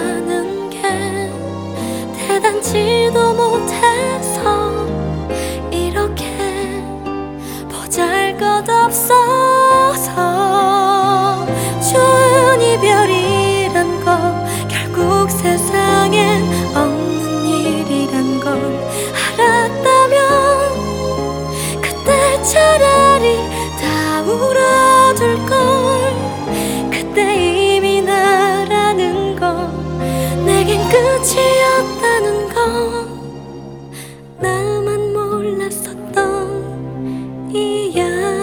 사랑이라는 게 대단지도 못해서 이렇게 보잘것없어서 좋은 이별이란 거 결국 세상엔 없는 일이란 걸 알았다면 그때 차라리 다 울어둘걸. 그때 이미 나라는 건 내겐 끝이었다는 건 나만 몰랐었던 이야기.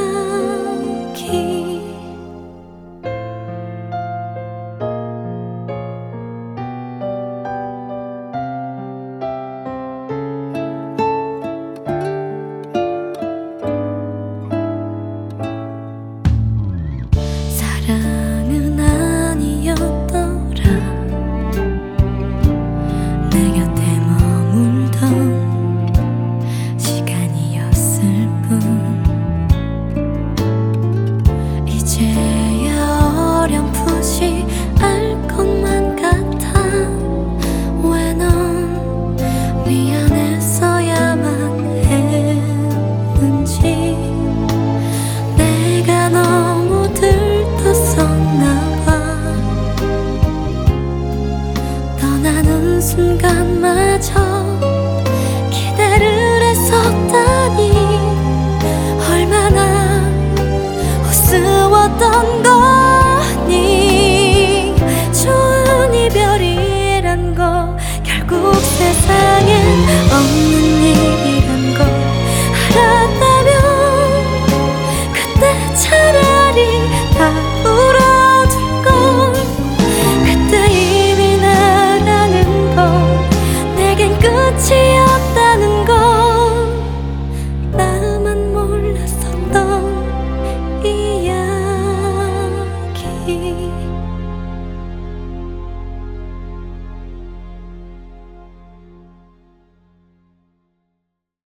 사랑은 아니었더라. 내 곁에 머물던 시간이었을 뿐. 이제야 어렴풋이 알 것만 같아. 왜 넌 미안해서야만 했는지. 내가 너무 들떴었나봐. 떠나는 순간마저 기대를 했었다니 얼마나 우스웠던 거니. 좋은 이별이란 거 결국 세상엔 없는 일이란 걸 알았다면 그때 차라리 다 울어둘걸. 그때 이미 나라는 건 내겐 끝이야.